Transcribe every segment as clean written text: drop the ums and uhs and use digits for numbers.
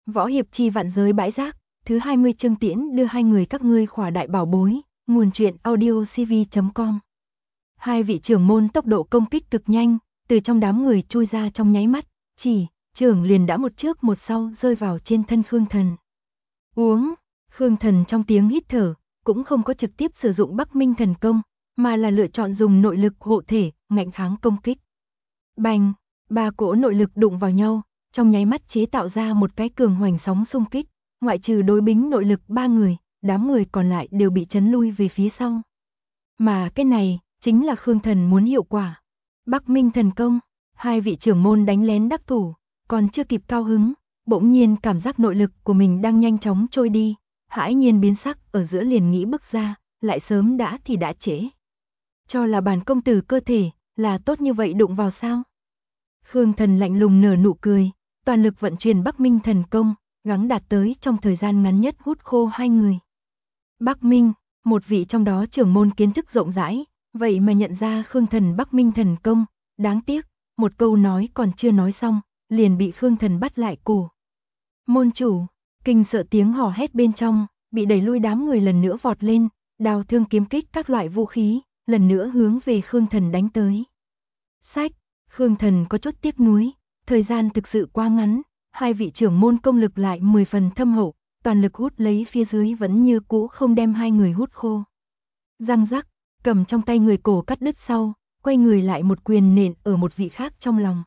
Võ hiệp chi vạn giới bãi rác, thứ 20 chương tiễn đưa hai người các ngươi khỏa đại bảo bối, nguồn truyện audiocv.com. Hai vị trưởng môn tốc độ công kích cực nhanh, từ trong đám người chui ra trong nháy mắt, chỉ, trưởng liền đã một trước một sau rơi vào trên thân Khương Thần. Uống, Khương Thần trong tiếng hít thở, cũng không có trực tiếp sử dụng Bắc Minh thần công, mà là lựa chọn dùng nội lực hộ thể, ngạnh kháng công kích. Bành, ba cỗ nội lực đụng vào nhau, trong nháy mắt chế tạo ra một cái cường hoành sóng xung kích, ngoại trừ đối bính nội lực ba người, đám người còn lại đều bị chấn lui về phía sau. Mà cái này, chính là Khương Thần muốn hiệu quả. Bắc Minh thần công, hai vị trưởng môn đánh lén đắc thủ, còn chưa kịp cao hứng, bỗng nhiên cảm giác nội lực của mình đang nhanh chóng trôi đi, hãi nhiên biến sắc, ở giữa liền nghĩ bước ra, lại sớm đã thì đã trễ. Cho là bản công tử cơ thể, là tốt như vậy đụng vào sao? Khương Thần lạnh lùng nở nụ cười, toàn lực vận chuyển Bắc Minh thần công, gắng đạt tới trong thời gian ngắn nhất hút khô hai người. Bắc Minh, một vị trong đó trưởng môn kiến thức rộng rãi, vậy mà nhận ra Khương Thần Bắc Minh thần công, đáng tiếc, một câu nói còn chưa nói xong, liền bị Khương Thần bắt lại cổ. Môn chủ, kinh sợ tiếng hò hét bên trong, bị đẩy lui đám người lần nữa vọt lên, đao thương kiếm kích các loại vũ khí, lần nữa hướng về Khương Thần đánh tới. Sách, Khương Thần có chút tiếc nuối, thời gian thực sự quá ngắn, hai vị trưởng môn công lực lại 10 phần thâm hậu, toàn lực hút lấy phía dưới vẫn như cũ không đem hai người hút khô. Răng rắc, cầm trong tay người cổ cắt đứt sau, quay người lại một quyền nện ở một vị khác trong lòng.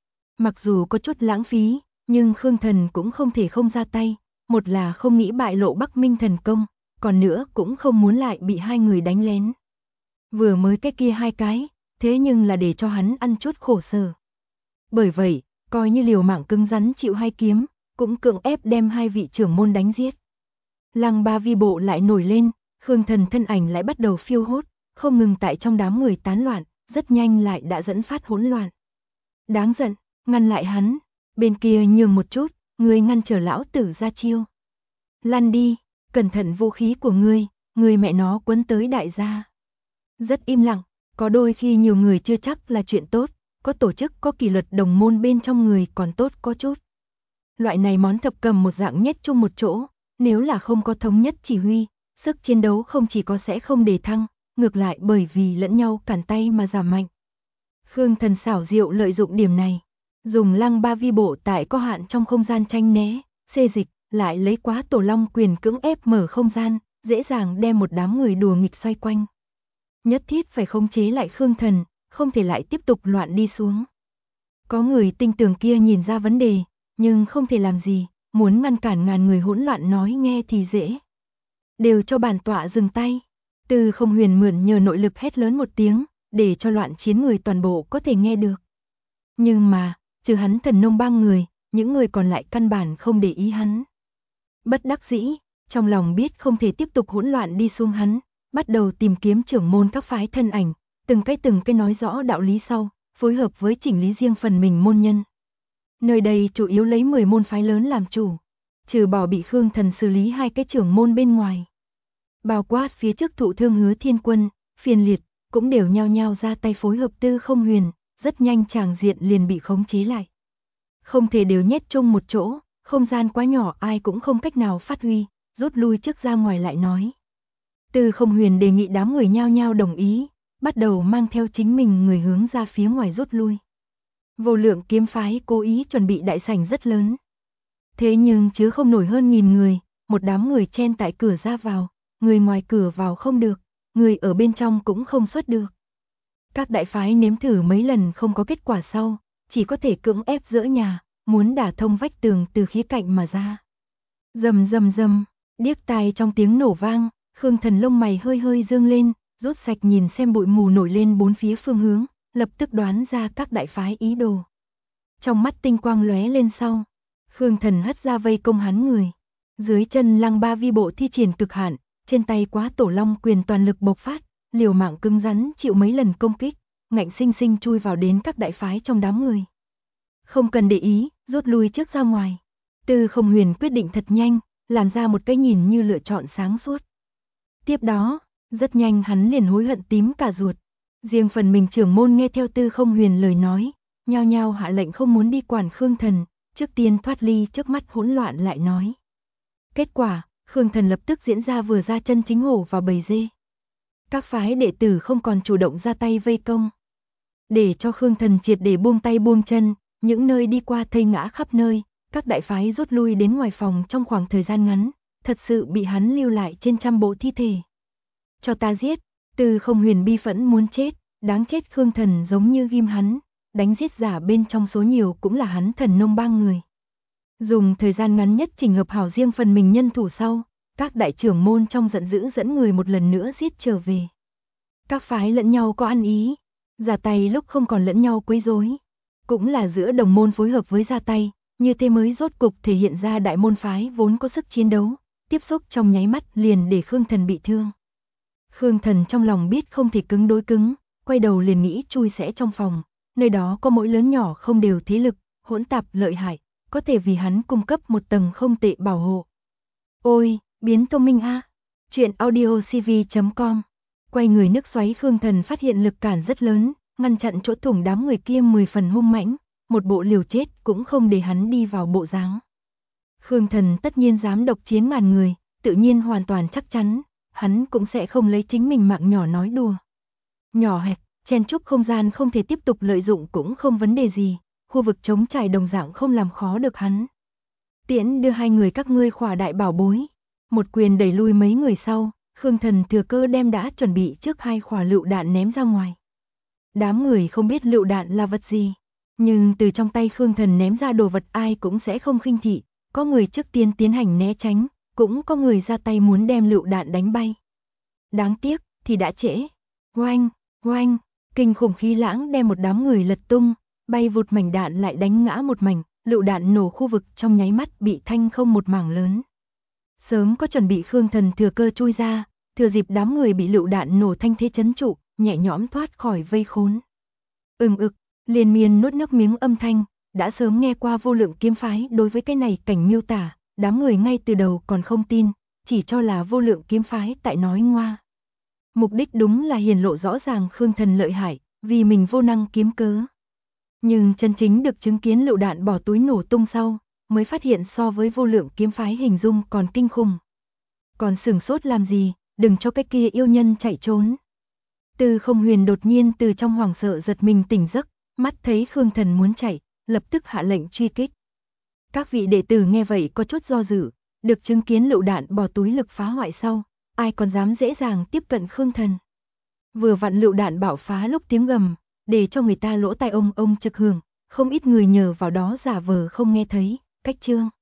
Mặc dù có chút lãng phí, nhưng Khương Thần cũng không thể không ra tay, một là không nghĩ bại lộ Bắc Minh thần công, còn nữa cũng không muốn lại bị hai người đánh lén. Vừa mới cái kia hai cái, thế nhưng là để cho hắn ăn chút khổ sở. Bởi vậy, coi như liều mạng cứng rắn chịu hai kiếm, cũng cưỡng ép đem hai vị trưởng môn đánh giết. Lăng Ba Vi bộ lại nổi lên, Khương Thần thân ảnh lại bắt đầu phiêu hốt, không ngừng tại trong đám người tán loạn, rất nhanh lại đã dẫn phát hỗn loạn. Đáng giận, ngăn lại hắn, bên kia nhường một chút, ngươi ngăn trở lão tử ra chiêu. Lăn đi, cẩn thận vũ khí của ngươi mẹ nó quấn tới đại gia. Rất im lặng, có đôi khi nhiều người chưa chắc là chuyện tốt, có tổ chức có kỷ luật đồng môn bên trong người còn tốt có chút. Loại này món thập cầm một dạng nhét chung một chỗ, nếu là không có thống nhất chỉ huy, sức chiến đấu không chỉ có sẽ không đề thăng, ngược lại bởi vì lẫn nhau cản tay mà giảm mạnh. Khương Thần xảo diệu lợi dụng điểm này, dùng Lăng Ba Vi bộ tại có hạn trong không gian tranh né, xê dịch, lại lấy quá Tổ Long quyền cưỡng ép mở không gian, dễ dàng đem một đám người đùa nghịch xoay quanh. Nhất thiết phải khống chế lại Khương Thần, không thể lại tiếp tục loạn đi xuống. Có người tinh tường kia nhìn ra vấn đề, nhưng không thể làm gì, muốn ngăn cản ngàn người hỗn loạn nói nghe thì dễ. Đều cho bản tọa dừng tay. Từ Không Huyền mượn nhờ nội lực hét lớn một tiếng, để cho loạn chiến người toàn bộ có thể nghe được. Nhưng mà, trừ hắn Thần Nông bang người, những người còn lại căn bản không để ý hắn. Bất đắc dĩ, trong lòng biết không thể tiếp tục hỗn loạn đi xuống hắn, bắt đầu tìm kiếm trưởng môn các phái thân ảnh, từng cái nói rõ đạo lý sau, phối hợp với chỉnh lý riêng phần mình môn nhân. Nơi đây chủ yếu lấy 10 môn phái lớn làm chủ, trừ bỏ bị Khương Thần xử lý hai cái trưởng môn bên ngoài. Bao quát phía trước Thụ Thương Hứa Thiên Quân, Phiền Liệt, cũng đều nhao nhao ra tay phối hợp Tư Không Huyền, rất nhanh tràng diện liền bị khống chế lại. Không thể đều nhét chung một chỗ, không gian quá nhỏ ai cũng không cách nào phát huy, rút lui trước ra ngoài lại nói. Tư Không Huyền đề nghị đám người nhao nhao đồng ý, bắt đầu mang theo chính mình người hướng ra phía ngoài rút lui. Vô Lượng kiếm phái cố ý chuẩn bị đại sảnh rất lớn. Thế nhưng chứa không nổi hơn 1000 người, một đám người chen tại cửa ra vào, người ngoài cửa vào không được, người ở bên trong cũng không xuất được. Các đại phái nếm thử mấy lần không có kết quả sau, chỉ có thể cưỡng ép dỡ nhà, muốn đả thông vách tường từ khía cạnh mà ra. Rầm rầm rầm, điếc tai trong tiếng nổ vang, Khương Thần lông mày hơi hơi dương lên, rút sạch nhìn xem bụi mù nổi lên bốn phía phương hướng, lập tức đoán ra các đại phái ý đồ. Trong mắt tinh quang lóe lên sau, Khương Thần hất ra vây công hắn người. Dưới chân Lăng Ba Vi bộ thi triển cực hạn, trên tay quá Tổ Long quyền toàn lực bộc phát, liều mạng cứng rắn chịu mấy lần công kích, ngạnh sinh sinh chui vào đến các đại phái trong đám người. Không cần để ý, rút lui trước ra ngoài. Tư Không Huyền quyết định thật nhanh, làm ra một cái nhìn như lựa chọn sáng suốt. Tiếp đó, rất nhanh hắn liền hối hận tím cả ruột. Riêng phần mình trưởng môn nghe theo Tư Không Huyền lời nói, nhao nhao hạ lệnh không muốn đi quản Khương Thần, trước tiên thoát ly trước mắt hỗn loạn lại nói. Kết quả, Khương Thần lập tức diễn ra vừa ra chân chính hổ vào bầy dê. Các phái đệ tử không còn chủ động ra tay vây công. Để cho Khương Thần triệt để buông tay buông chân, những nơi đi qua thây ngã khắp nơi, các đại phái rút lui đến ngoài phòng trong khoảng thời gian ngắn, thật sự bị hắn lưu lại trên trăm bộ thi thể. Cho ta giết, Từ Không Huyền bi phẫn muốn chết, đáng chết Khương Thần giống như ghim hắn, đánh giết giả bên trong số nhiều cũng là hắn Thần Nông Bang người. Dùng thời gian ngắn nhất chỉnh hợp hảo riêng phần mình nhân thủ sau, các đại trưởng môn trong giận dữ dẫn người một lần nữa giết trở về. Các phái lẫn nhau có ăn ý, ra tay lúc không còn lẫn nhau quấy rối, cũng là giữa đồng môn phối hợp với ra tay, như thế mới rốt cục thể hiện ra đại môn phái vốn có sức chiến đấu, tiếp xúc trong nháy mắt liền để Khương Thần bị thương. Khương Thần trong lòng biết không thể cứng đối cứng, quay đầu liền nghĩ chui sẽ trong phòng, nơi đó có mỗi lớn nhỏ không đều thế lực, hỗn tạp lợi hại, có thể vì hắn cung cấp một tầng không tệ bảo hộ. Ôi, biến thông minh a. Chuyện audiocv.com. Quay người nước xoáy Khương Thần phát hiện lực cản rất lớn, ngăn chặn chỗ thủng đám người kia 10 phần hung mãnh, một bộ liều chết cũng không để hắn đi vào bộ dáng. Khương Thần tất nhiên dám độc chiến ngàn người, tự nhiên hoàn toàn chắc chắn, hắn cũng sẽ không lấy chính mình mạng nhỏ nói đùa. Nhỏ hẹp, chen chúc không gian không thể tiếp tục lợi dụng cũng không vấn đề gì, khu vực trống trải đồng dạng không làm khó được hắn. Tiễn đưa hai người các ngươi khỏa đại bảo bối. Một quyền đẩy lui mấy người sau, Khương Thần thừa cơ đem đã chuẩn bị trước hai khỏa lựu đạn ném ra ngoài. Đám người không biết lựu đạn là vật gì, nhưng từ trong tay Khương Thần ném ra đồ vật ai cũng sẽ không khinh thị, có người trước tiên tiến hành né tránh, cũng có người ra tay muốn đem lựu đạn đánh bay. Đáng tiếc, thì đã trễ. Oanh, oanh, kinh khủng khí lãng đem một đám người lật tung, bay vụt mảnh đạn lại đánh ngã một mảnh, lựu đạn nổ khu vực trong nháy mắt bị thanh không một mảng lớn. Sớm có chuẩn bị Khương Thần thừa cơ chui ra, thừa dịp đám người bị lựu đạn nổ thanh thế chấn trụ, nhẹ nhõm thoát khỏi vây khốn. Liên miên nuốt nước miếng âm thanh, đã sớm nghe qua Vô Lượng kiếm phái đối với cái này cảnh miêu tả, đám người ngay từ đầu còn không tin, chỉ cho là Vô Lượng kiếm phái tại nói ngoa. Mục đích đúng là hiển lộ rõ ràng Khương Thần lợi hại, vì mình vô năng kiếm cớ. Nhưng chân chính được chứng kiến lựu đạn bỏ túi nổ tung sau, mới phát hiện so với Vô Lượng kiếm phái hình dung còn kinh khủng. Còn sửng sốt làm gì, đừng cho cái kia yêu nhân chạy trốn. Từ Không Huyền đột nhiên từ trong hoảng sợ giật mình tỉnh giấc, mắt thấy Khương Thần muốn chạy, lập tức hạ lệnh truy kích. Các vị đệ tử nghe vậy có chút do dự, được chứng kiến lựu đạn bỏ túi lực phá hoại sau, ai còn dám dễ dàng tiếp cận Khương Thần. Vừa vặn lựu đạn bạo phá lúc tiếng gầm, để cho người ta lỗ tai ông trực hưởng, không ít người nhờ vào đó giả vờ không nghe thấy, cách chương.